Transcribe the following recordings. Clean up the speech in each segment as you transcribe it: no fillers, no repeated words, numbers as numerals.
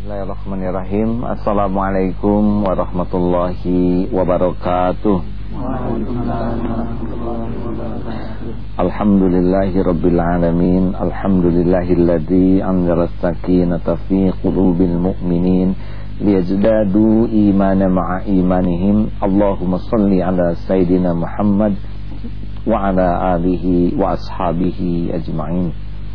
Bismillahirrahmanirrahim. Assalamualaikum warahmatullahi wabarakatuh. Alhamdulillahi rabbil alamin. Alhamdulillahilladzi anzala as-sakinata fi qulubil mu'minin liyazdadu imanan ma'a imanihim. Allahumma shalli ala sayyidina Muhammad wa ala alihi wa ashabihi ajma'in.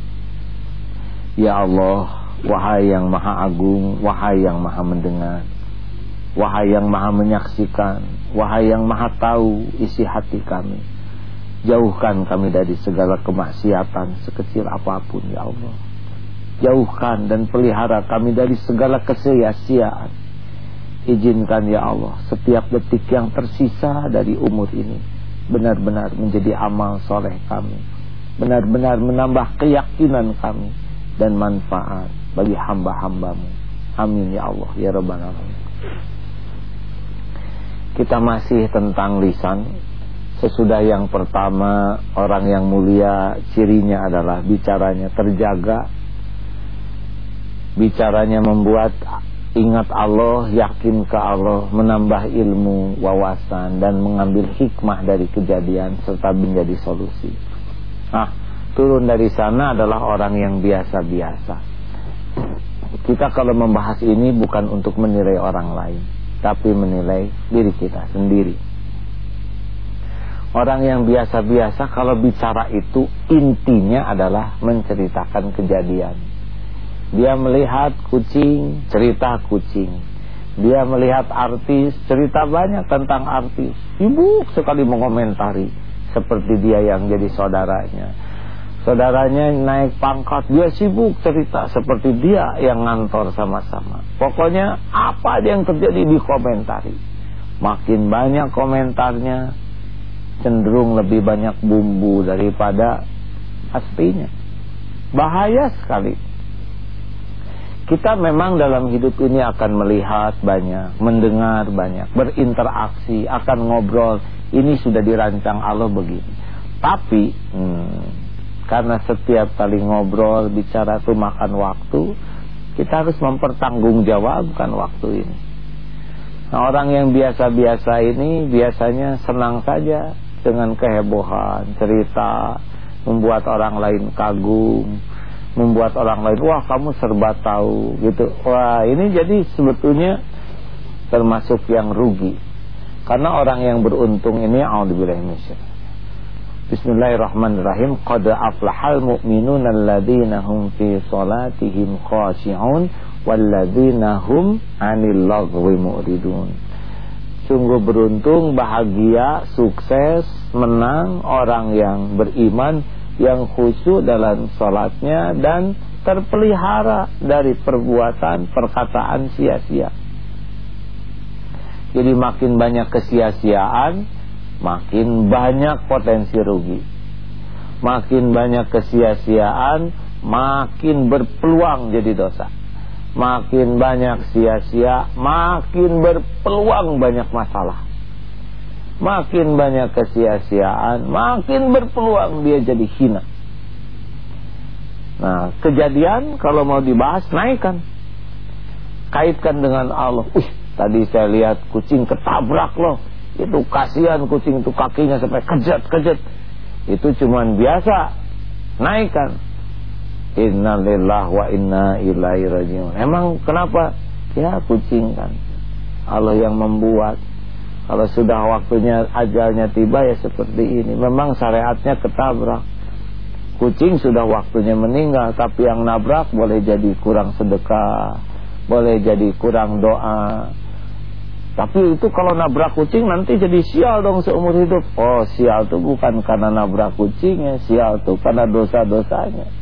Ya Allah, wahai yang maha agung, wahai yang maha mendengar, wahai yang maha menyaksikan, wahai yang maha tahu isi hati kami, jauhkan kami dari segala kemaksiatan sekecil apapun ya Allah. Jauhkan dan pelihara kami dari segala kesia-siaan. Izinkan ya Allah setiap detik yang tersisa dari umur ini benar-benar menjadi amal soleh kami, benar-benar menambah keyakinan kami dan manfaat bagi hamba-hambamu. Amin ya Allah ya Rabbal Alamin. Kita masih tentang lisan. Sesudah yang pertama, orang yang mulia cirinya adalah bicaranya terjaga, bicaranya membuat ingat Allah, yakin ke Allah, menambah ilmu, wawasan, dan mengambil hikmah dari kejadian serta menjadi solusi. Turun dari sana adalah orang yang biasa-biasa. Kita kalau membahas ini bukan untuk menilai orang lain, tapi menilai diri kita sendiri. Orang yang biasa-biasa kalau bicara itu intinya adalah menceritakan kejadian. Dia melihat kucing, cerita kucing. Dia melihat artis, cerita banyak tentang artis. Sibuk sekali mengomentari seperti dia yang jadi saudaranya. Saudaranya naik pangkat, dia sibuk cerita seperti dia yang ngantor sama-sama. Pokoknya apa yang terjadi dikomentari. Makin banyak komentarnya, cenderung lebih banyak bumbu daripada aslinya. Bahaya sekali. Kita memang dalam hidup ini akan melihat banyak, mendengar banyak, berinteraksi, akan ngobrol. Ini sudah dirancang Allah begini. Tapi karena setiap kali ngobrol, bicara itu makan waktu, kita harus mempertanggungjawabkan waktu ini. Nah, orang yang biasa-biasa ini biasanya senang saja dengan kehebohan, cerita, membuat orang lain kagum, membuat orang lain, wah kamu serba tahu gitu. Wah, ini jadi sebetulnya termasuk yang rugi. Karena orang yang beruntung ini, a'udzubillahi minasyaitonir. Bismillahirrahmanirrahim. Qad aflahal mu'minuna alladzina hum fi salatihim khashi'un walladzina hum 'anil lagwi mu'ridun. Sungguh beruntung, bahagia, sukses, menang orang yang beriman, yang khusyuk dalam salatnya dan terpelihara dari perbuatan, perkataan sia-sia. Jadi makin banyak kesia-siaan, makin banyak potensi rugi. Makin banyak kesia-siaan, makin berpeluang jadi dosa. Makin banyak sia-sia, makin berpeluang banyak masalah. Makin banyak kesia-siaan, makin berpeluang dia jadi hina. Nah, kejadian kalau mau dibahas, naikkan, kaitkan dengan Allah. Tadi saya lihat kucing ketabrak loh. Itu kasihan kucing itu, kakinya sampai kejat-kejat. Itu cuman biasa. Naikkan, inna lillahi wa inna ilaihi rajiun. Emang kenapa? Ya kucing kan Allah yang membuat. Kalau sudah waktunya, ajalnya tiba, ya seperti ini. Memang syariatnya ketabrak. Kucing sudah waktunya meninggal, tapi yang nabrak boleh jadi kurang sedekah, boleh jadi kurang doa. Tapi itu kalau nabrak kucing nanti jadi sial dong seumur hidup. Oh, sial itu bukan karena nabrak kucingnya, sial itu karena dosa-dosanya.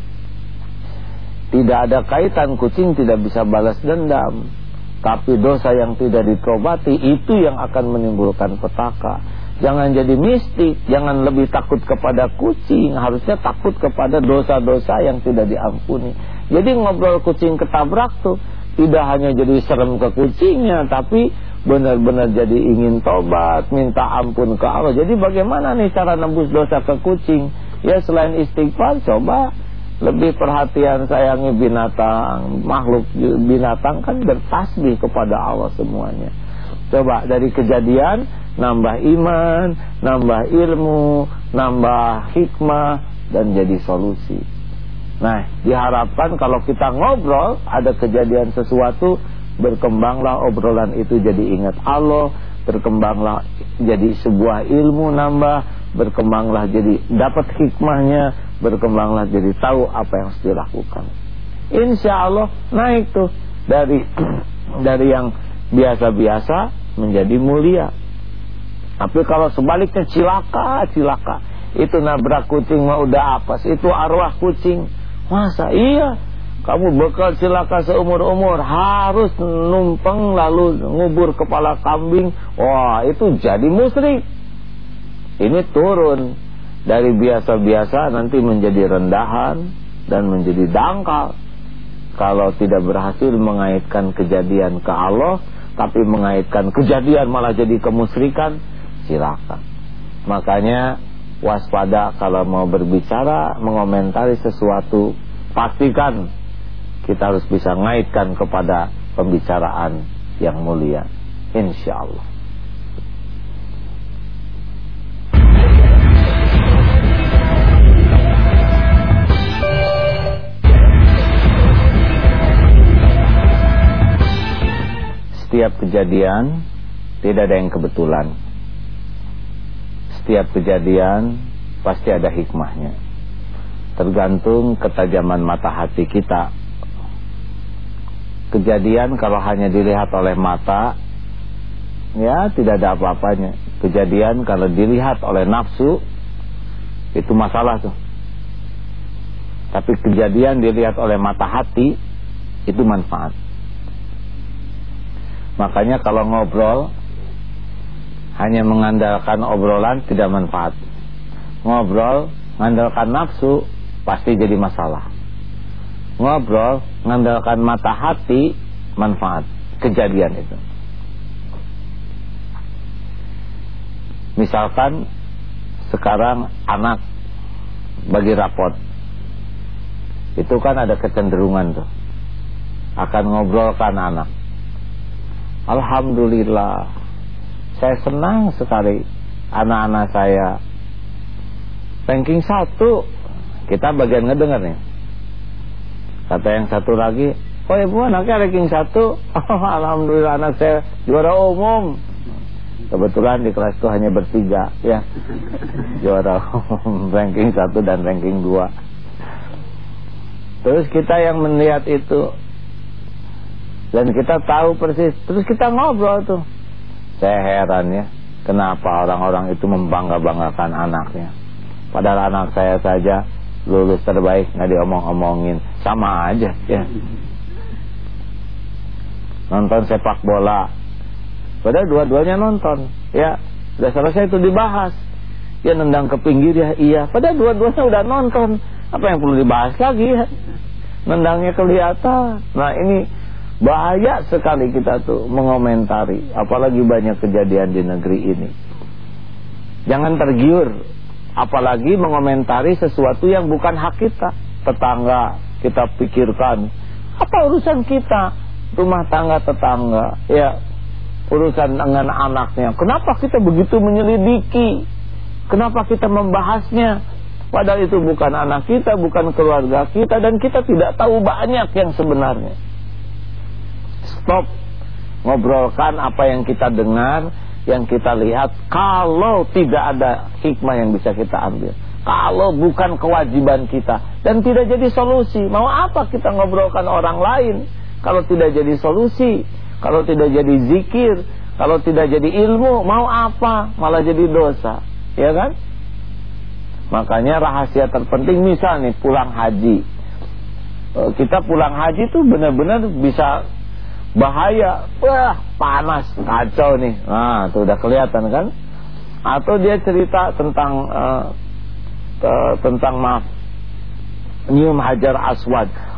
Tidak ada kaitan, kucing tidak bisa balas dendam. Tapi dosa yang tidak ditobati, itu yang akan menimbulkan petaka. Jangan jadi mistik, jangan lebih takut kepada kucing, harusnya takut kepada dosa-dosa yang tidak diampuni. Jadi ngobrol kucing ketabrak tuh tidak hanya jadi serem ke kucingnya, tapi benar-benar jadi ingin tobat, minta ampun ke Allah. Jadi bagaimana nih cara nebus dosa ke kucing? Ya selain istighfar, coba lebih perhatian sayangi binatang. Makhluk binatang kan bertasbih kepada Allah semuanya. Coba dari kejadian nambah iman, nambah ilmu, nambah hikmah, dan jadi solusi. Nah, diharapkan kalau kita ngobrol ada kejadian sesuatu, berkembanglah obrolan itu jadi ingat Allah, berkembanglah jadi sebuah ilmu nambah, berkembanglah jadi dapat hikmahnya, berkembanglah jadi tahu apa yang harus dilakukan. Insya Allah naik tuh dari yang biasa-biasa menjadi mulia. Tapi kalau sebaliknya cilaka, itu nabrak kucing mah udah apes, itu arwah kucing. Masa iya kamu bekal cilaka seumur-umur, harus numpang lalu ngubur kepala kambing? Wah, itu jadi musyrik. Ini turun dari biasa-biasa nanti menjadi rendahan dan menjadi dangkal. Kalau tidak berhasil mengaitkan kejadian ke Allah, tapi mengaitkan kejadian malah jadi kemusyrikan, silakan. Makanya waspada kalau mau berbicara, mengomentari sesuatu, pastikan kita harus bisa ngaitkan kepada pembicaraan yang mulia, insyaallah. Setiap kejadian tidak ada yang kebetulan. Setiap kejadian pasti ada hikmahnya. Tergantung ketajaman mata hati kita. Kejadian kalau hanya dilihat oleh mata, ya tidak ada apa-apanya. Kejadian kalau dilihat oleh nafsu, itu masalah tuh. Tapi kejadian dilihat oleh mata hati, itu manfaat. Makanya kalau ngobrol hanya mengandalkan obrolan tidak manfaat. Ngobrol mengandalkan nafsu pasti jadi masalah. Ngobrol mengandalkan mata hati, manfaat kejadian itu. Misalkan sekarang anak bagi rapot, itu kan ada kecenderungan tuh akan ngobrolkan anak. Alhamdulillah, saya senang sekali anak-anak saya ranking 1. Kita bagian ngedengar nih. Kata yang satu lagi, oh ibu anaknya ranking 1. Oh, alhamdulillah anak saya juara umum. Kebetulan di kelas itu hanya bertiga, ya, juara umum, ranking 1 dan ranking 2. Terus kita yang melihat itu, dan kita tahu persis, terus kita ngobrol tuh. Saya heran ya, kenapa orang-orang itu membangga-banggakan anaknya. Padahal anak saya saja lulus terbaik, nggak diomong-omongin, sama aja ya. Nonton sepak bola, padahal dua-duanya nonton, ya. Udah selesai itu dibahas, dia nendang ke pinggir ya, iya. Padahal dua-duanya udah nonton, apa yang perlu dibahas lagi ya? Nendangnya kelihatan. Nah ini bahaya sekali kita tuh mengomentari, apalagi banyak kejadian di negeri ini. Jangan tergiur, apalagi mengomentari sesuatu yang bukan hak kita. Tetangga kita pikirkan, apa urusan kita? Rumah tangga tetangga, ya, urusan dengan anaknya. Kenapa kita begitu menyelidiki? Kenapa kita membahasnya? Padahal itu bukan anak kita, bukan keluarga kita, dan kita tidak tahu banyak yang sebenarnya. Stop, ngobrolkan apa yang kita dengar, yang kita lihat. Kalau tidak ada hikmah yang bisa kita ambil, kalau bukan kewajiban kita, dan tidak jadi solusi, mau apa kita ngobrolkan orang lain kalau tidak jadi solusi, kalau tidak jadi zikir, kalau tidak jadi ilmu, mau apa? Malah jadi dosa, ya kan? Makanya rahasia terpenting, misal nih pulang haji, kita pulang haji tuh benar-benar bisa bahaya. Wah, panas, kacau nih. Nah, tuh udah kelihatan kan? Atau dia cerita tentang maaf, nyium hajar aswad.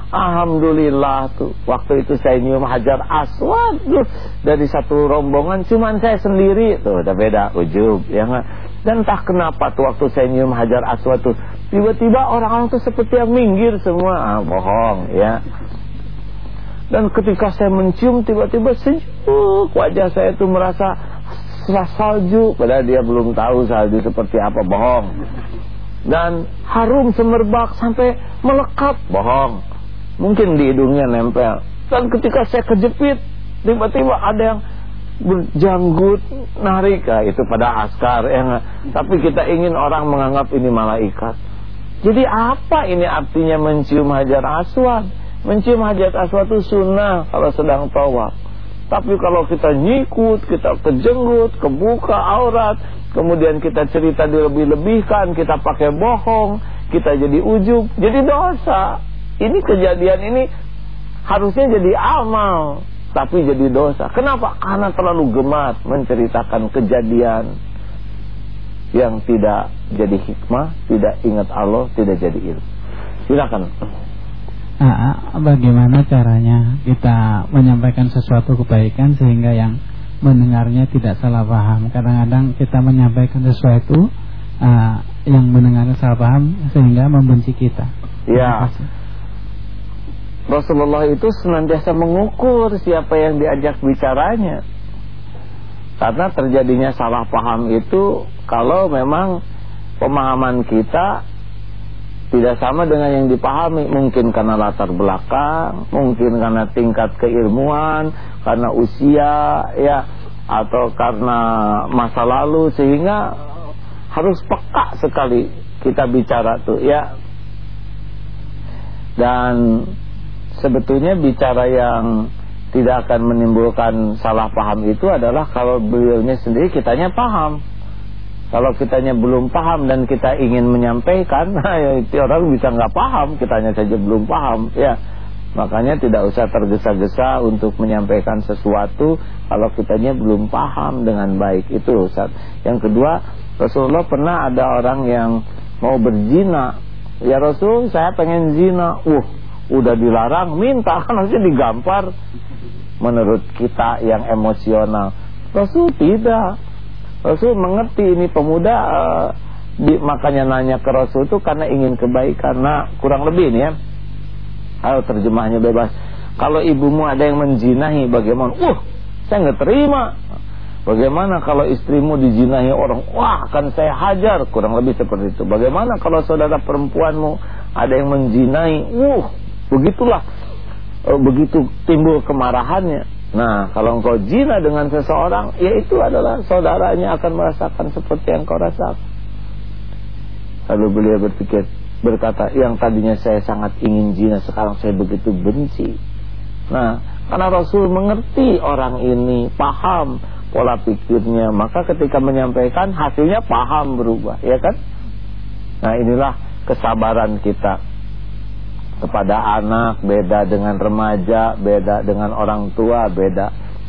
Alhamdulillah tuh, waktu itu saya nyium Hajar Aswad tuh, dari satu rombongan cuman saya sendiri tuh, udah beda ujub ya nggak. Dan entah kenapa tuh waktu saya nyium Hajar Aswad tuh, tiba-tiba orang-orang tuh seperti yang minggir semua. Bohong ya. Dan ketika saya mencium, tiba-tiba sejuk wajah saya tuh merasa salju, padahal dia belum tahu salju seperti apa. Bohong. Dan harum semerbak sampai melekat. Bohong. Mungkin di hidungnya nempel. Dan ketika saya kejepit, tiba-tiba ada yang berjanggut narik. Itu pada askar ya. Tapi kita ingin orang menganggap ini malaikat. Jadi apa ini artinya mencium Hajar Aswad? Mencium Hajar Aswad itu sunnah kalau sedang tawaf. Tapi kalau kita nyikut, kita kejenggut, kebuka aurat, kemudian kita cerita dilebih-lebihkan, kita pakai bohong, kita jadi ujub, jadi dosa. Ini kejadian ini harusnya jadi amal, tapi jadi dosa. Kenapa? Karena terlalu gemar menceritakan kejadian yang tidak jadi hikmah, tidak ingat Allah, tidak jadi ilmu. Silakan. Bagaimana caranya kita menyampaikan sesuatu kebaikan sehingga yang mendengarnya tidak salah paham? Kadang-kadang kita menyampaikan sesuatu yang mendengarnya salah paham sehingga membenci kita. Ya. Rasulullah itu senantiasa mengukur siapa yang diajak bicaranya. Karena terjadinya salah paham itu kalau memang pemahaman kita tidak sama dengan yang dipahami. Mungkin karena latar belakang, mungkin karena tingkat keilmuan, karena usia ya, atau karena masa lalu, sehingga harus peka sekali kita bicara tuh ya. Dan sebetulnya bicara yang tidak akan menimbulkan salah paham itu adalah kalau beliaunya sendiri kitanya paham. Kalau kitanya belum paham dan kita ingin menyampaikan, ya itu orang bisa nggak paham, kitanya saja belum paham ya. Makanya tidak usah tergesa-gesa untuk menyampaikan sesuatu kalau kitanya belum paham dengan baik. Itu Ustaz. Yang kedua, Rasulullah pernah ada orang yang mau berzina. Ya Rasul, saya pengen zina. Udah dilarang, minta kan harusnya digampar. Menurut kita yang emosional, Rasul tidak. Rasul mengerti ini pemuda, makanya nanya ke Rasul itu karena ingin kebaikan. Nah, kurang lebih ini ya. Kalau terjemahnya bebas. Kalau ibumu ada yang menjinahi, bagaimana? Saya nggak terima. Bagaimana kalau istrimu dijinahi orang? Akan saya hajar. Kurang lebih seperti itu. Bagaimana kalau saudara perempuanmu ada yang menjinahi? Begitulah, begitu timbul kemarahannya. Nah, kalau engkau zina dengan seseorang, ya itu adalah saudaranya akan merasakan seperti yang kau rasakan. Lalu beliau berkata, yang tadinya saya sangat ingin zina, sekarang saya begitu benci. Nah, karena Rasul mengerti orang ini, paham pola pikirnya, maka ketika menyampaikan hasilnya paham berubah, ya kan? Nah, inilah kesabaran kita. Kepada anak beda dengan remaja, beda dengan orang tua, beda.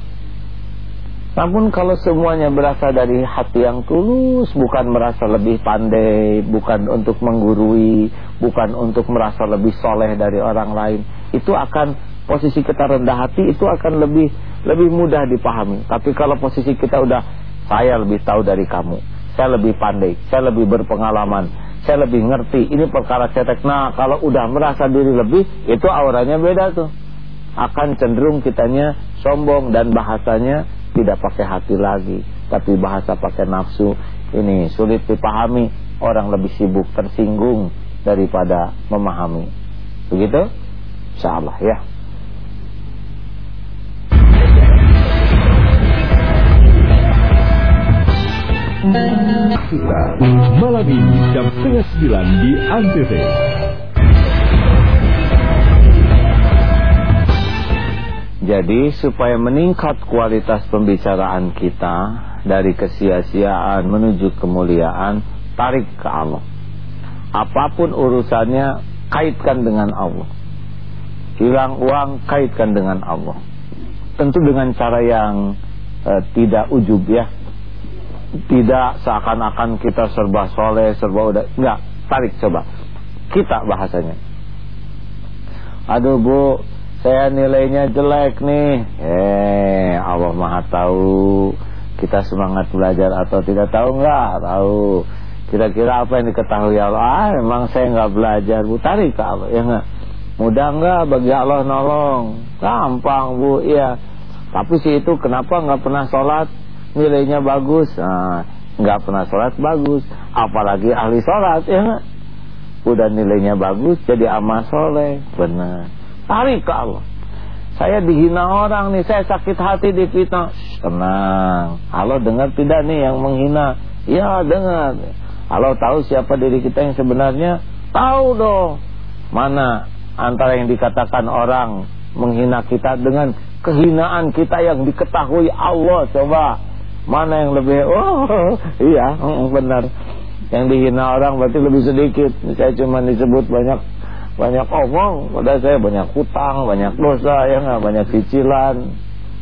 Namun kalau semuanya berasal dari hati yang tulus, bukan merasa lebih pandai, bukan untuk menggurui, bukan untuk merasa lebih soleh dari orang lain, itu akan posisi kita rendah hati itu akan lebih mudah dipahami. Tapi kalau posisi kita udah, saya lebih tahu dari kamu, saya lebih pandai, saya lebih berpengalaman, saya lebih ngerti, ini perkara cetek. Nah, kalau udah merasa diri lebih, itu auranya beda tuh. Akan cenderung kitanya sombong dan bahasanya tidak pakai hati lagi, tapi bahasa pakai nafsu. Ini sulit dipahami, orang lebih sibuk tersinggung daripada memahami. Begitu? Insyaallah ya. Kita malam ini jam 8:30 di Antv. Jadi supaya meningkat kualitas pembicaraan kita dari kesia-siaan menuju kemuliaan, tarik ke Allah. Apapun urusannya, kaitkan dengan Allah. Hilang uang, kaitkan dengan Allah. Tentu dengan cara yang tidak ujub ya. Tidak seakan-akan kita serba soleh, serba udah. Enggak, tarik coba. Kita bahasanya. Aduh Bu, saya nilainya jelek nih. Allah Maha tahu. Kita semangat belajar atau tidak tahu enggak? Tahu. Kira-kira apa yang diketahui Allah? Memang saya enggak belajar. Bu, tarik ke Allah, ya enggak? Mudah enggak bagi Allah nolong? Gampang Bu, iya. Tapi si itu kenapa enggak pernah sholat? Nilainya bagus. Nah, enggak pernah sholat bagus. Apalagi ahli sholat, ya enggak? Udah nilainya bagus, jadi amal soleh. Benar. Tarik ke Allah. Saya dihina orang nih, saya sakit hati difitnah. Tenang. Allah dengar tidak nih yang menghina? Ya dengar. Allah tahu siapa diri kita yang sebenarnya? Tahu dong. Mana antara yang dikatakan orang menghina kita dengan kehinaan kita yang diketahui Allah? Coba mana yang lebih? Oh iya benar. Yang dihina orang berarti lebih sedikit. Saya cuma disebut banyak omong, padahal saya banyak hutang, banyak dosa, ya nggak, banyak cicilan.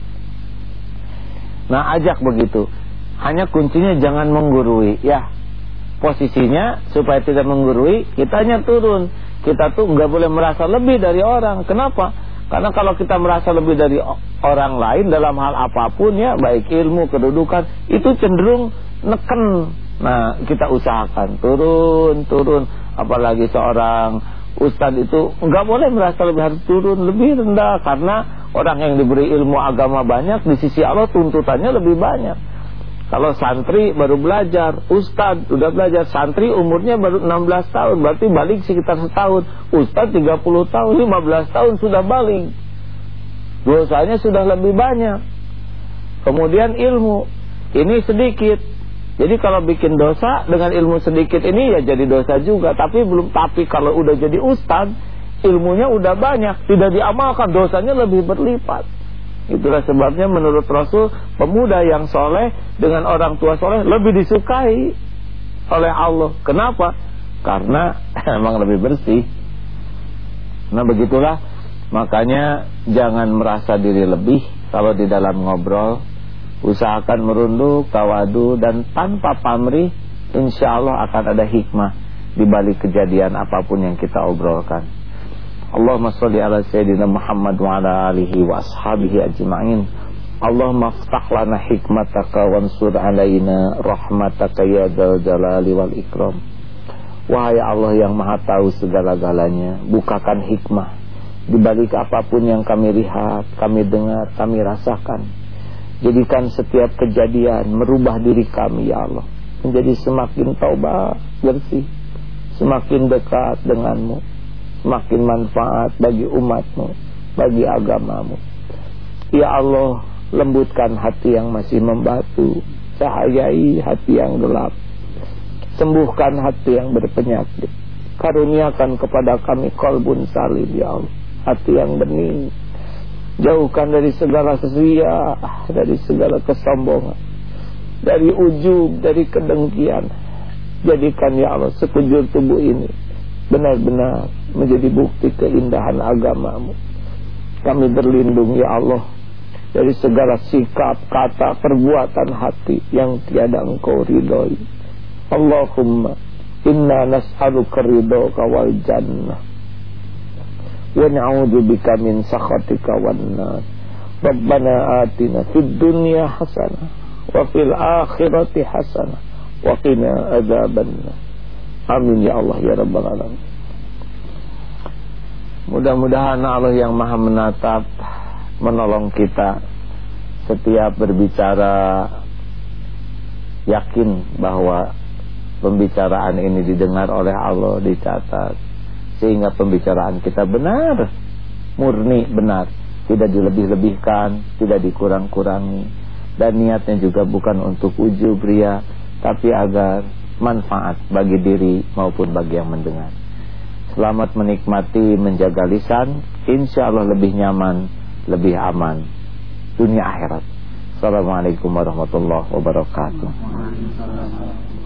Nah ajak begitu. Hanya kuncinya jangan menggurui, ya. Posisinya supaya tidak menggurui, kitanya turun. Kita tuh nggak boleh merasa lebih dari orang. Kenapa? Karena kalau kita merasa lebih dari orang lain dalam hal apapun, ya, baik ilmu, kedudukan, itu cenderung neken. Nah kita usahakan turun. Apalagi seorang ustadz itu nggak boleh merasa lebih, harus turun lebih rendah. Karena orang yang diberi ilmu agama banyak, di sisi Allah tuntutannya lebih banyak. Kalau santri baru belajar, ustadz udah belajar, santri umurnya baru 16 tahun, berarti balik sekitar setahun. Ustadz 30 tahun, 15 tahun sudah balik, dosanya sudah lebih banyak. Kemudian ilmu ini sedikit. Jadi kalau bikin dosa dengan ilmu sedikit ini ya jadi dosa juga. Tapi kalau udah jadi ustadz, ilmunya udah banyak, tidak diamalkan, dosanya lebih berlipat. Itulah sebabnya menurut Rasul, pemuda yang soleh dengan orang tua soleh lebih disukai oleh Allah. Kenapa? Karena emang lebih bersih. Nah begitulah. Makanya jangan merasa diri lebih kalau di dalam ngobrol. Usahakan merunduk, tawadu, dan tanpa pamrih, insya Allah akan ada hikmah di balik kejadian apapun yang kita obrolkan. Allahumma sholli ala sayyidina Muhammad wa ala alihi wa ashabihi ajma'in. Allahumma aftah lana hikmataka wansur alaina rahmataka ya dzal jalali wal ikram. Wahai Allah yang maha tahu segala-galanya, bukakan hikmah di balik apapun yang kami lihat, kami dengar, kami rasakan. Jadikan setiap kejadian merubah diri kami ya Allah, menjadi semakin taubat, bersih, semakin dekat denganmu, semakin manfaat bagi umatmu, bagi agamamu. Ya Allah, lembutkan hati yang masih membatu, cahayai hati yang gelap, sembuhkan hati yang berpenyakit, karuniakan kepada kami qalbun salim ya Allah, hati yang bening. Jauhkan dari segala kesia, dari segala kesombongan, dari ujub, dari kedengkian. Jadikan ya Allah sekujur tubuh ini benar-benar menjadi bukti keindahan agamamu. Kami berlindung ya Allah dari segala sikap, kata, perbuatan hati yang tiada Engkau ridhoi. Allahumma inna nas'aluka ridhaka wal jannah wa na'udzu bika min sakhatika wan nar. Rabbana atina fid dunya hasanah wa fil akhirati hasanah wa qina adzabannar. Amin ya Allah ya rabbal alamin. Mudah-mudahan Allah yang maha menatap menolong kita setiap berbicara, yakin bahwa pembicaraan ini didengar oleh Allah, dicatat, sehingga pembicaraan kita benar, murni benar, tidak dilebih-lebihkan, tidak dikurang-kurangi, dan niatnya juga bukan untuk ujub ria, tapi agar manfaat bagi diri maupun bagi yang mendengar. Selamat menikmati menjaga lisan, insya Allah lebih nyaman, lebih aman dunia akhirat. Assalamualaikum warahmatullahi wabarakatuh.